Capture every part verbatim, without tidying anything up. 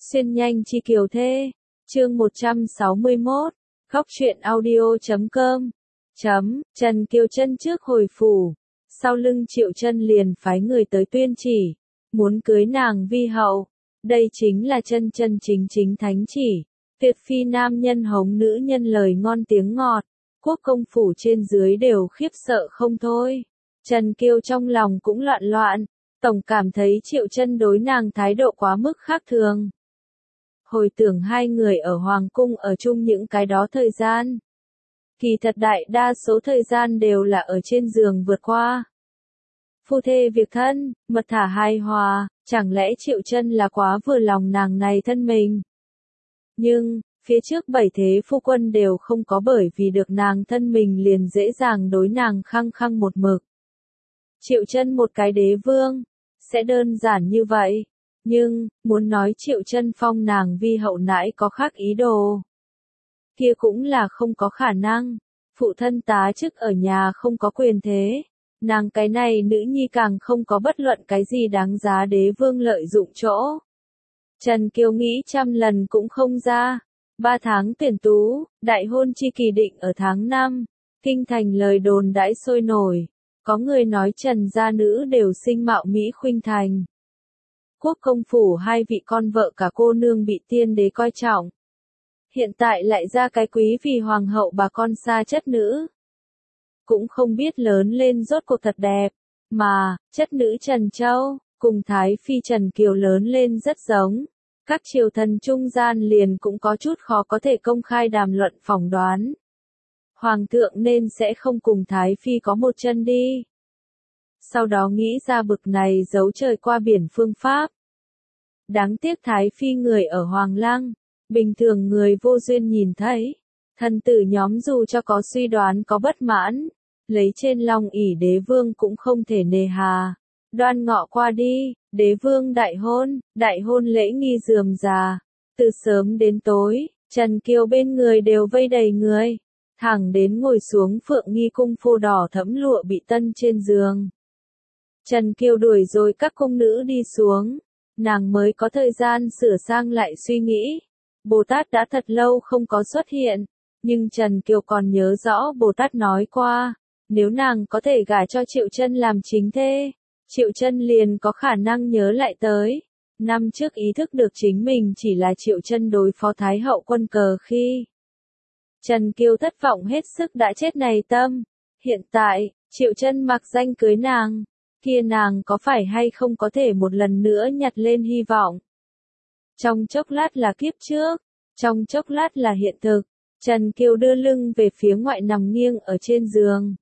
Xuyên nhanh chi kiều thê. Chương một trăm sáu mươi mốt. Khóc chuyện audio chấm com. Chấm, Trần Kiều Trân trước hồi phủ. Sau lưng Triệu Trân liền phái người tới tuyên chỉ. Muốn cưới nàng vi hậu. Đây chính là chân chân chính chính thánh chỉ. Tuyệt phi nam nhân hống nữ nhân lời ngon tiếng ngọt. Quốc công phủ trên dưới đều khiếp sợ không thôi. Trần Kiều trong lòng cũng loạn loạn. Tổng cảm thấy Triệu Trân đối nàng thái độ quá mức khác thường. Hồi tưởng hai người ở Hoàng cung ở chung những cái đó thời gian. Kỳ thật đại đa số thời gian đều là ở trên giường vượt qua. Phu thê việc thân, mật thả hài hòa, chẳng lẽ Triệu Trân là quá vừa lòng nàng này thân mình. Nhưng, phía trước bảy thế phu quân đều không có bởi vì được nàng thân mình liền dễ dàng đối nàng khăng khăng một mực. Triệu Trân một cái đế vương, sẽ đơn giản như vậy. Nhưng, muốn nói Triệu Trân phong nàng vi hậu nãi có khác ý đồ. Kia cũng là không có khả năng. Phụ thân tá chức ở nhà không có quyền thế. Nàng cái này nữ nhi càng không có bất luận cái gì đáng giá đế vương lợi dụng chỗ. Trần Kiều nghĩ trăm lần cũng không ra. Ba tháng tuyển tú, đại hôn chi kỳ định ở tháng năm. Kinh thành lời đồn đãi sôi nổi. Có người nói Trần gia nữ đều sinh mạo Mỹ khuynh thành. Quốc công phủ hai vị con vợ cả cô nương bị tiên đế coi trọng. Hiện tại lại ra cái quý vì hoàng hậu bà con xa chất nữ. Cũng không biết lớn lên rốt cuộc thật đẹp, mà, chất nữ Trần Châu, cùng Thái Phi Trần Kiều lớn lên rất giống. Các triều thần trung gian liền cũng có chút khó có thể công khai đàm luận phỏng đoán. Hoàng thượng nên sẽ không cùng Thái Phi có một chân đi. Sau đó nghĩ ra bực này giấu trời qua biển phương pháp. Đáng tiếc Thái Phi người ở Hoàng Lăng, bình thường người vô duyên nhìn thấy. Thần tử nhóm dù cho có suy đoán có bất mãn, lấy trên long ỷ đế vương cũng không thể nề hà. Đoan ngọ qua đi, đế vương đại hôn, đại hôn lễ nghi rườm rà. Từ sớm đến tối, Trần Kiều bên người đều vây đầy người. Thẳng đến ngồi xuống Phượng Nghi cung phô đỏ thẫm lụa bị tân trên giường. Trần Kiều đuổi rồi các cung nữ đi xuống. Nàng mới có thời gian sửa sang lại suy nghĩ. Bồ Tát đã thật lâu không có xuất hiện. Nhưng Trần Kiều còn nhớ rõ Bồ Tát nói qua. Nếu nàng có thể gả cho Triệu Trân làm chính thê, Triệu Trân liền có khả năng nhớ lại tới. Năm trước ý thức được chính mình chỉ là Triệu Trân đối phó Thái hậu quân cờ khi. Trần Kiều thất vọng hết sức đã chết này tâm. Hiện tại, Triệu Trân mặc danh cưới nàng. Kia nàng có phải hay không có thể một lần nữa nhặt lên hy vọng. Trong chốc lát là kiếp trước, trong chốc lát là hiện thực. Trần Kiều đưa lưng về phía ngoại nằm nghiêng ở trên giường.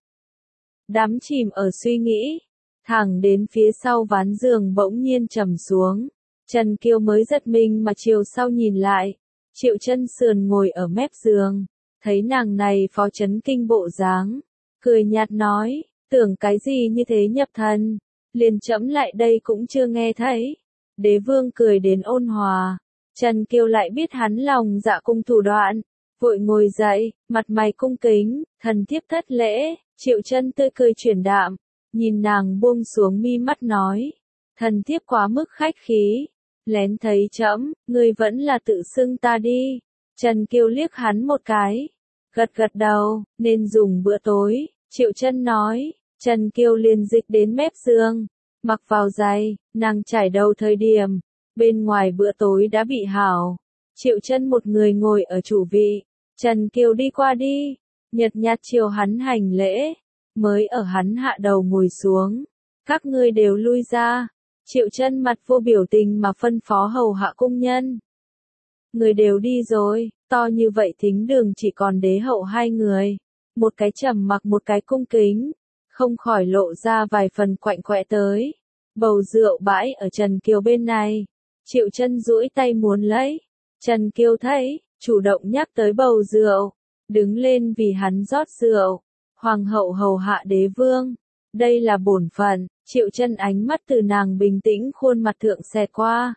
Đắm chìm ở suy nghĩ. Thẳng đến phía sau ván giường bỗng nhiên trầm xuống. Trần Kiều mới giật mình mà chiều sau nhìn lại. Triệu Trân sườn ngồi ở mép giường. Thấy nàng này phó chấn kinh bộ dáng. Cười nhạt nói, tưởng cái gì như thế nhập thần. Liền chẫm lại đây cũng chưa nghe thấy. Đế vương cười đến ôn hòa. Trần Kiều lại biết hắn lòng dạ cung thủ đoạn. Vội ngồi dậy, mặt mày cung kính, thần thiếp thất lễ. Triệu Trân tươi cười chuyển đạm. Nhìn nàng buông xuống mi mắt nói. Thần thiếp quá mức khách khí. Lén thấy trẫm, ngươi vẫn là tự xưng ta đi. Trần Kiều liếc hắn một cái. Gật gật đầu, nên dùng bữa tối. Triệu Trân nói. Trần Kiều liền dịch đến mép giường. Mặc vào giày, nàng trải đầu thời điểm. Bên ngoài bữa tối đã bị hảo. Triệu Trân một người ngồi ở chủ vị. Trần Kiều đi qua đi. Nhật nhạt chiều hắn hành lễ. Mới ở hắn hạ đầu ngồi xuống. Các ngươi đều lui ra. Triệu Trân mặt vô biểu tình mà phân phó hầu hạ cung nhân. Người đều đi rồi, to như vậy thính đường chỉ còn đế hậu hai người. Một cái trầm mặc một cái cung kính. Không khỏi lộ ra vài phần quạnh quẹ tới. Bầu rượu bãi ở Trần Kiều bên này. Triệu Trân duỗi tay muốn lấy. Trần Kiều thấy, chủ động nhắc tới bầu rượu. Đứng lên vì hắn rót rượu. Hoàng hậu hầu hạ đế vương. Đây là bổn phận. Triệu Trân ánh mắt từ nàng bình tĩnh khuôn mặt thượng xẹt qua.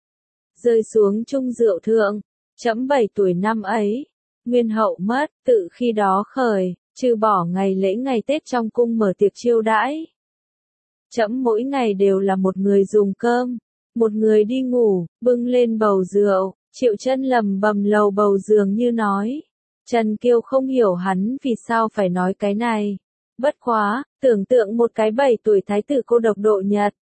Rơi xuống chung rượu thượng. Trẫm bảy tuổi năm ấy. Nguyên hậu mất, tự khi đó khởi. Trừ bỏ ngày lễ ngày Tết trong cung mở tiệc chiêu đãi. Trẫm mỗi ngày đều là một người dùng cơm. một người đi ngủ, bưng lên bầu rượu, Triệu Chân lầm bầm lầu bầu dường như nói. Trần Kiều không hiểu hắn vì sao phải nói cái này. Bất quá, tưởng tượng một cái bảy tuổi thái tử cô độc độ nhật.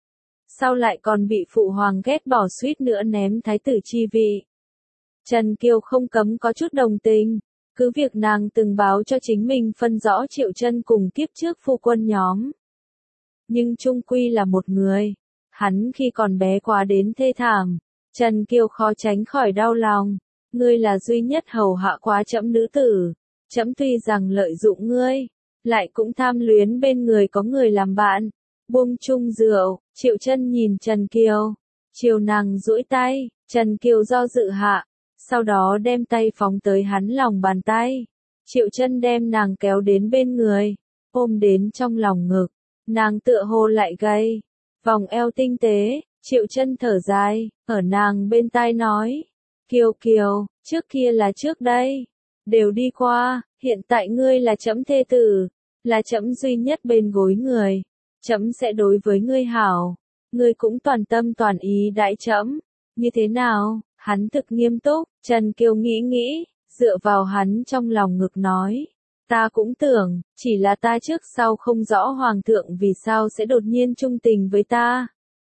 Sau lại còn bị phụ hoàng ghét bỏ suýt nữa ném thái tử chi vị. Trần Kiều không cấm có chút đồng tình, cứ việc nàng từng báo cho chính mình phân rõ Triệu Chân cùng kiếp trước phu quân nhóm. Nhưng chung quy là một người, hắn khi còn bé quá đến thê thảm, Trần Kiều khó tránh khỏi đau lòng. Ngươi là duy nhất hầu hạ quá trẫm nữ tử, trẫm tuy rằng lợi dụng ngươi, lại cũng tham luyến bên người có người làm bạn. Buông chung rượu, Triệu Chân nhìn Trần Kiều, chiều nàng duỗi tay, Trần Kiều do dự hạ, sau đó đem tay phóng tới hắn lòng bàn tay. Triệu Chân đem nàng kéo đến bên người, ôm đến trong lòng ngực, nàng tựa hồ lại gầy, vòng eo tinh tế, Triệu Chân thở dài, ở nàng bên tai nói. Kiều Kiều, trước kia là trước đây, đều đi qua, hiện tại ngươi là trẫm thê tử, là trẫm duy nhất bên gối người, trẫm sẽ đối với ngươi hảo, ngươi cũng toàn tâm toàn ý đãi trẫm, như thế nào? Hắn thực nghiêm túc, Trần Kiều nghĩ nghĩ, dựa vào hắn trong lòng ngực nói, ta cũng tưởng, chỉ là ta trước sau không rõ hoàng thượng vì sao sẽ đột nhiên trung tình với ta.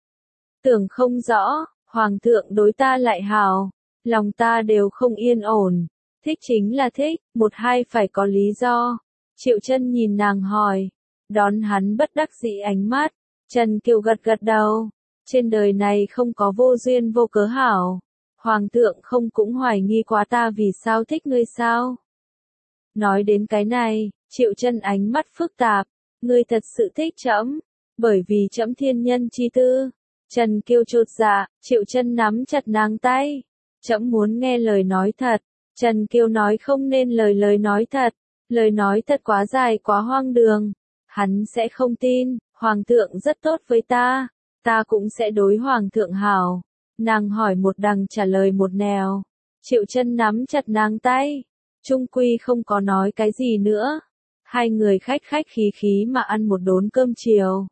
Tưởng không rõ, hoàng thượng đối ta lại hảo. Lòng ta đều không yên ổn, thích chính là thích, một hai phải có lý do. Triệu Chân nhìn nàng hỏi, đón hắn bất đắc dĩ ánh mắt, Trần Kiều gật gật đầu, trên đời này không có vô duyên vô cớ hảo, hoàng thượng không cũng hoài nghi quá ta vì sao thích ngươi sao. Nói đến cái này, Triệu Chân ánh mắt phức tạp, ngươi thật sự thích trẫm, bởi vì trẫm thiên nhân chi tư. Trần Kiều chột dạ, Triệu Chân nắm chặt nàng tay. Trẫm muốn nghe lời nói thật. Trần Kiều nói không nên lời lời nói thật. Lời nói thật quá dài quá hoang đường. Hắn sẽ không tin, hoàng thượng rất tốt với ta. Ta cũng sẽ đối hoàng thượng hảo. Nàng hỏi một đằng trả lời một nẻo. Triệu Chân nắm chặt nàng tay. Trung quy không có nói cái gì nữa. Hai người khách khách khí khí mà ăn một đốn cơm chiều.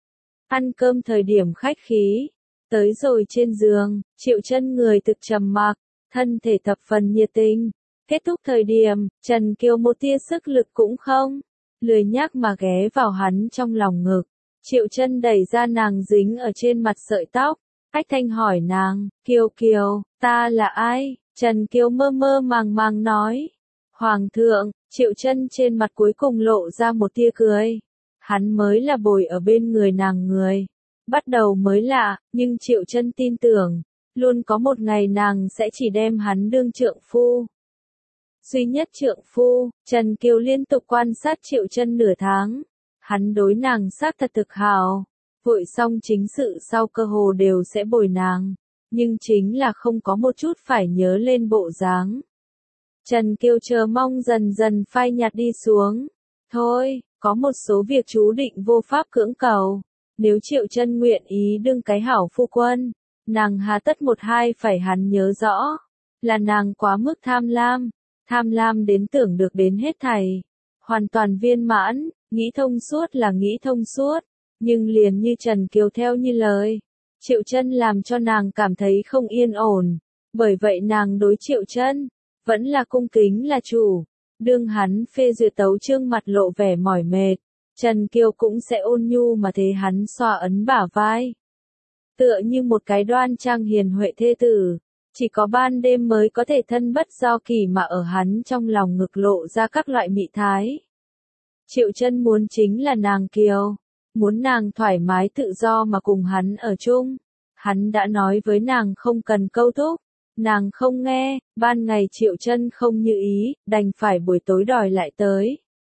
Ăn cơm thời điểm khách khí. Tới rồi trên giường, Triệu Chân người thực trầm mặc, thân thể thập phần nhiệt tình. Kết thúc thời điểm, Trần Kiều một tia sức lực cũng không, lười nhác mà ghé vào hắn trong lòng ngực. Triệu Chân đẩy ra nàng dính ở trên mặt sợi tóc, ách thanh hỏi nàng, Kiều Kiều, ta là ai? Trần Kiều mơ mơ màng màng nói, Hoàng thượng. Triệu Chân trên mặt cuối cùng lộ ra một tia cười. Hắn mới là bồi ở bên người nàng người. Bắt đầu mới lạ, nhưng Triệu Chân tin tưởng, luôn có một ngày nàng sẽ chỉ đem hắn đương trượng phu. Duy nhất trượng phu, Trần Kiều liên tục quan sát Triệu Chân nửa tháng. Hắn đối nàng xác thật thực hảo. Vội xong chính sự sau cơ hồ đều sẽ bồi nàng. Nhưng chính là không có một chút phải nhớ lên bộ dáng. Trần Kiều chờ mong dần dần phai nhạt đi xuống. Thôi, có một số việc chú định vô pháp cưỡng cầu. Nếu Triệu Chân nguyện ý đương cái hảo phu quân, nàng hà tất một hai phải hắn nhớ rõ. Là nàng quá mức tham lam. Tham lam đến tưởng được đến hết thảy. Hoàn toàn viên mãn, nghĩ thông suốt là nghĩ thông suốt. Nhưng liền như Trần Kiều theo như lời. Triệu Chân làm cho nàng cảm thấy không yên ổn. Bởi vậy nàng đối Triệu Chân vẫn là cung kính là chủ. Đương hắn phê duyệt tấu chương mặt lộ vẻ mỏi mệt, Trần Kiều cũng sẽ ôn nhu mà thế hắn xoa ấn bả vai. Tựa như một cái đoan trang hiền huệ thê tử, chỉ có ban đêm mới có thể thân bất do kỳ mà ở hắn trong lòng ngực lộ ra các loại mị thái. Triệu Chân muốn chính là nàng Kiều, muốn nàng thoải mái tự do mà cùng hắn ở chung. Hắn đã nói với nàng không cần câu thúc. Nàng không nghe, ban ngày Triệu Chân không như ý, đành phải buổi tối đòi lại tới.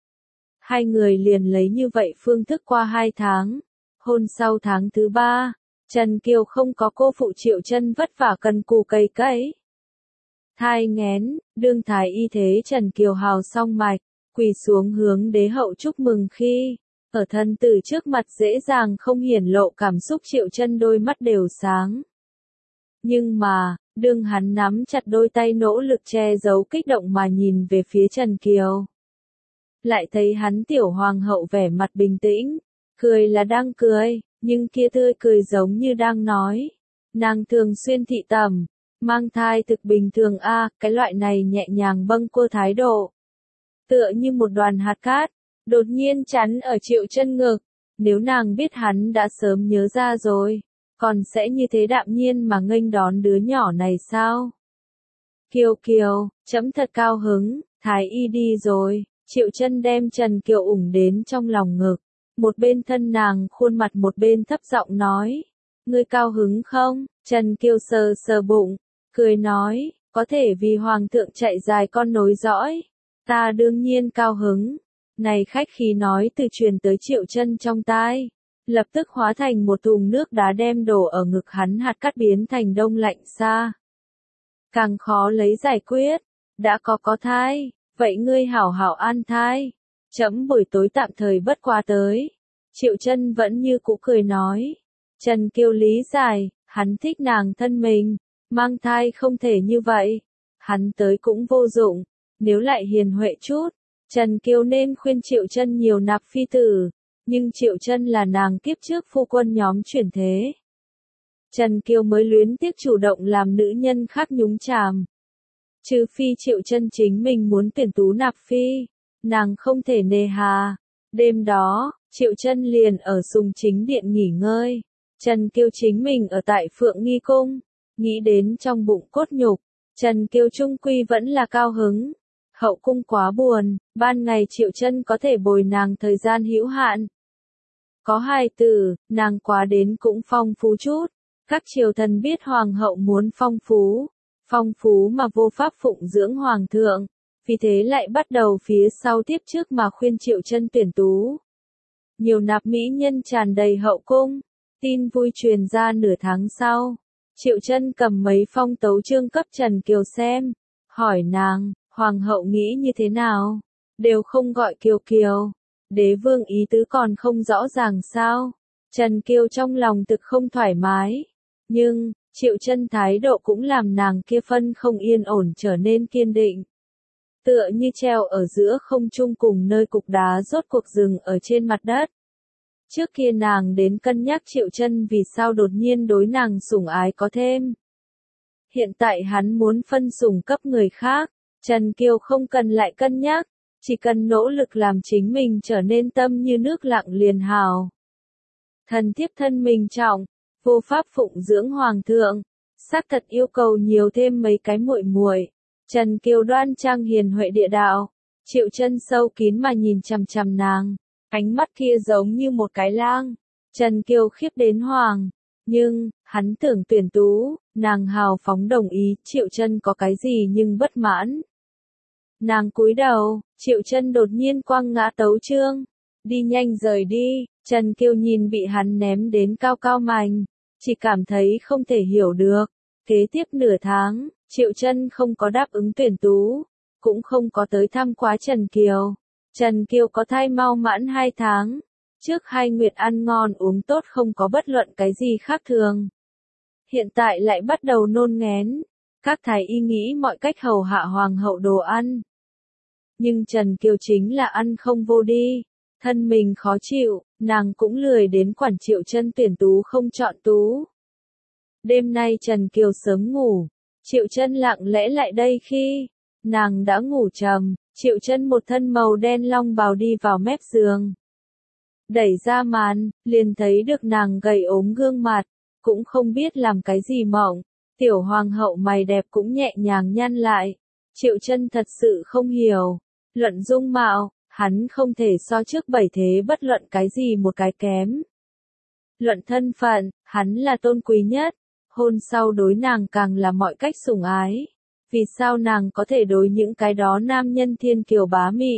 Hai người liền lấy như vậy phương thức qua hai tháng. Hôn sau tháng thứ ba, Trần Kiều không có cô phụ Triệu Chân vất vả cần cù cày cấy. Thai nghén, đương thái y thế Trần Kiều hào xong mạch, quỳ xuống hướng đế hậu chúc mừng khi, ở thân tử trước mặt dễ dàng không hiển lộ cảm xúc Triệu Chân đôi mắt đều sáng. Nhưng mà, đương hắn nắm chặt đôi tay nỗ lực che giấu kích động mà nhìn về phía Trần Kiều. Lại thấy hắn tiểu hoàng hậu vẻ mặt bình tĩnh, cười là đang cười, nhưng kia tươi cười giống như đang nói, Nàng thường xuyên thị tẩm, mang thai thực bình thường a, cái loại này nhẹ nhàng bâng quơ thái độ. Tựa như một đoàn hạt cát, đột nhiên chắn ở Triệu Chân ngực, nếu nàng biết hắn đã sớm nhớ ra rồi, còn sẽ như thế đạm nhiên mà nghênh đón đứa nhỏ này sao? Kiều Kiều, chấm thật cao hứng, Thái y đi rồi. Triệu Chân đem Trần Kiều ủng đến trong lòng ngực, một bên thân nàng khuôn mặt một bên thấp giọng nói, ngươi cao hứng không? Trần Kiều sờ sờ bụng, cười nói, có thể vì hoàng thượng chạy dài con nối dõi, ta đương nhiên cao hứng. Này khách khí nói từ truyền tới Triệu Chân trong tai, lập tức hóa thành một thùng nước đá đem đổ ở ngực hắn, hạt cát biến thành đông lạnh xa. Càng khó lấy giải quyết, đã có có thai, vậy ngươi hảo hảo an thai, chấm buổi tối tạm thời bất quá tới. Triệu Chân vẫn như cũ cười nói, Trần Kiều lý giải, hắn thích nàng thân mình, mang thai không thể như vậy, hắn tới cũng vô dụng, nếu lại hiền huệ chút, Trần Kiều nên khuyên Triệu Chân nhiều nạp phi tử, nhưng Triệu Chân là nàng kiếp trước phu quân nhóm chuyển thế. Trần Kiều mới luyến tiếc chủ động làm nữ nhân khác nhúng chàm. Trừ phi Triệu Chân chính mình muốn tuyển tú nạp phi, nàng không thể nề hà. Đêm đó, Triệu Chân liền ở Sùng Chính Điện nghỉ ngơi, Trần Kiều chính mình ở tại Phượng Nghi Cung, nghĩ đến trong bụng cốt nhục, Trần Kiều trung quy vẫn là cao hứng. Hậu cung quá buồn, ban ngày Triệu Chân có thể bồi nàng thời gian hữu hạn. Có hài tử, nàng quá đến cũng phong phú chút. Các triều thần biết hoàng hậu muốn phong phú, phong phú mà vô pháp phụng dưỡng hoàng thượng, vì thế lại bắt đầu phía sau tiếp trước mà khuyên Triệu Chân tuyển tú. Nhiều nạp mỹ nhân tràn đầy hậu cung, tin vui truyền ra nửa tháng sau. Triệu Chân cầm mấy phong tấu chương cấp Trần Kiều xem, hỏi nàng, hoàng hậu nghĩ như thế nào? Đều không gọi Kiều Kiều, đế vương ý tứ còn không rõ ràng sao? Trần Kiều trong lòng thực không thoải mái. Nhưng, Triệu Chân thái độ cũng làm nàng kia phân không yên ổn trở nên kiên định. Tựa như treo ở giữa không trung cùng nơi cục đá rốt cuộc dừng ở trên mặt đất. Trước kia nàng đến cân nhắc Triệu Chân vì sao đột nhiên đối nàng sủng ái có thêm. Hiện tại hắn muốn phân sủng cấp người khác, Trần Kiều không cần lại cân nhắc, chỉ cần nỗ lực làm chính mình trở nên tâm như nước lặng liền hào. Thần thiếp thân mình trọng, vô pháp phụng dưỡng hoàng thượng, xác thật yêu cầu nhiều thêm mấy cái muội muội. Trần Kiều đoan trang hiền huệ địa đạo, Triệu Chân sâu kín mà nhìn chằm chằm nàng, ánh mắt kia giống như một cái lang. Trần Kiều khiếp đến hoàng, nhưng hắn tưởng tuyển tú, nàng hào phóng đồng ý, Triệu Chân có cái gì nhưng bất mãn. Nàng cúi đầu, Triệu Chân đột nhiên quăng ngã tấu chương, đi nhanh rời đi. Trần Kiều nhìn bị hắn ném đến cao cao mành, chỉ cảm thấy không thể hiểu được. Kế tiếp nửa tháng, Triệu Chân không có đáp ứng tuyển tú, cũng không có tới thăm quá Trần Kiều. Trần Kiều có thai mau mãn hai tháng, trước hai nguyệt ăn ngon uống tốt không có bất luận cái gì khác thường. Hiện tại lại bắt đầu nôn nghén, các thái y nghĩ mọi cách hầu hạ hoàng hậu đồ ăn. Nhưng Trần Kiều chính là ăn không vô đi, thân mình khó chịu, nàng cũng lười đến quản Triệu Chân tuyển tú không chọn tú. Đêm nay Trần Kiều sớm ngủ, Triệu Chân lặng lẽ lại đây khi nàng đã ngủ trầm, Triệu Chân một thân màu đen long bào đi vào mép giường. Đẩy ra màn, liền thấy được nàng gầy ốm gương mặt, cũng không biết làm cái gì mộng. Tiểu hoàng hậu mày đẹp cũng nhẹ nhàng nhăn lại. Triệu Chân thật sự không hiểu, luận dung mạo, hắn không thể so trước bảy thế bất luận cái gì một cái kém. Luận thân phận, hắn là tôn quý nhất, hôn sau đối nàng càng là mọi cách sủng ái. Vì sao nàng có thể đối những cái đó nam nhân thiên kiều bá mị?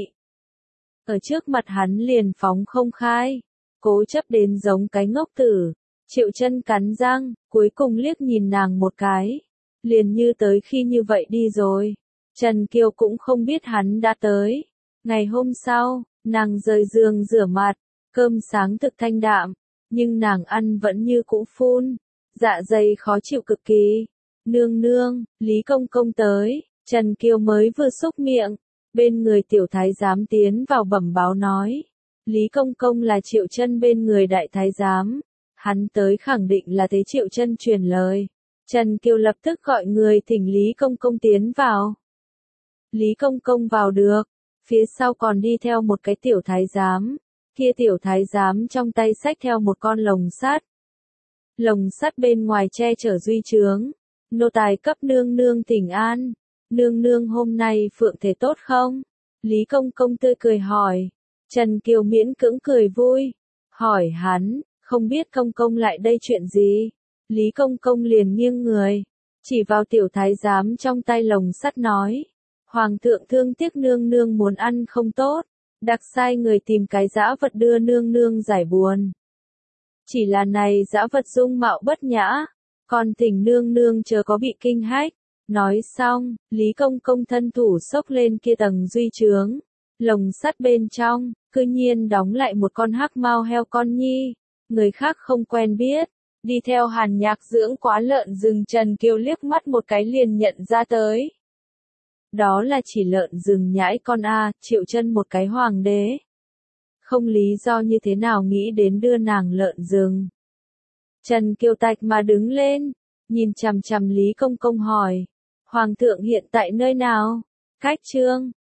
Ở trước mặt hắn liền phóng không khai, cố chấp đến giống cái ngốc tử. Triệu Chân cắn răng, cuối cùng liếc nhìn nàng một cái, liền như tới khi như vậy đi rồi. Trần Kiều cũng không biết hắn đã tới. Ngày hôm sau, nàng rời giường rửa mặt, cơm sáng thực thanh đạm, nhưng nàng ăn vẫn như cũ phun, dạ dày khó chịu cực kỳ. Nương nương, Lý Công Công tới, Trần Kiều mới vừa xúc miệng, bên người tiểu thái giám tiến vào bẩm báo nói. Lý Công Công là Triệu Chân bên người đại thái giám, Hắn tới khẳng định là thế Triệu Chân truyền lời. Trần Kiều lập tức gọi người thỉnh Lý Công Công tiến vào. Lý Công Công vào được, phía sau còn đi theo một cái tiểu thái giám, kia tiểu thái giám trong tay xách theo một con lồng sắt. Lồng sắt bên ngoài che chở duy trướng, nô tài cấp nương nương thỉnh an, nương nương hôm nay phượng thể tốt không? Lý Công Công tươi cười hỏi, Trần Kiều miễn cưỡng cười vui, hỏi hắn, không biết Công Công lại đây chuyện gì? Lý Công Công liền nghiêng người, chỉ vào tiểu thái giám trong tay lồng sắt nói, Hoàng thượng thương tiếc nương nương muốn ăn không tốt, đặc sai người tìm cái dã vật đưa nương nương giải buồn. Chỉ là này dã vật dung mạo bất nhã, còn thỉnh nương nương chớ có bị kinh hách. Nói xong, Lý Công Công thân thủ xốc lên kia tầng duy trướng, lồng sắt bên trong, cư nhiên đóng lại một con hắc mao heo con nhi, người khác không quen biết, đi theo Hàn Nhạc dưỡng quá lợn rừng Trần Kiều liếc mắt một cái liền nhận ra tới. Đó là chỉ lợn rừng nhãi con a, Triệu Chân một cái hoàng đế. Không lý do như thế nào nghĩ đến đưa nàng lợn rừng. Trần Kiều tạch mà đứng lên, nhìn chằm chằm Lý Công Công hỏi, Hoàng thượng hiện tại nơi nào? Cách trương,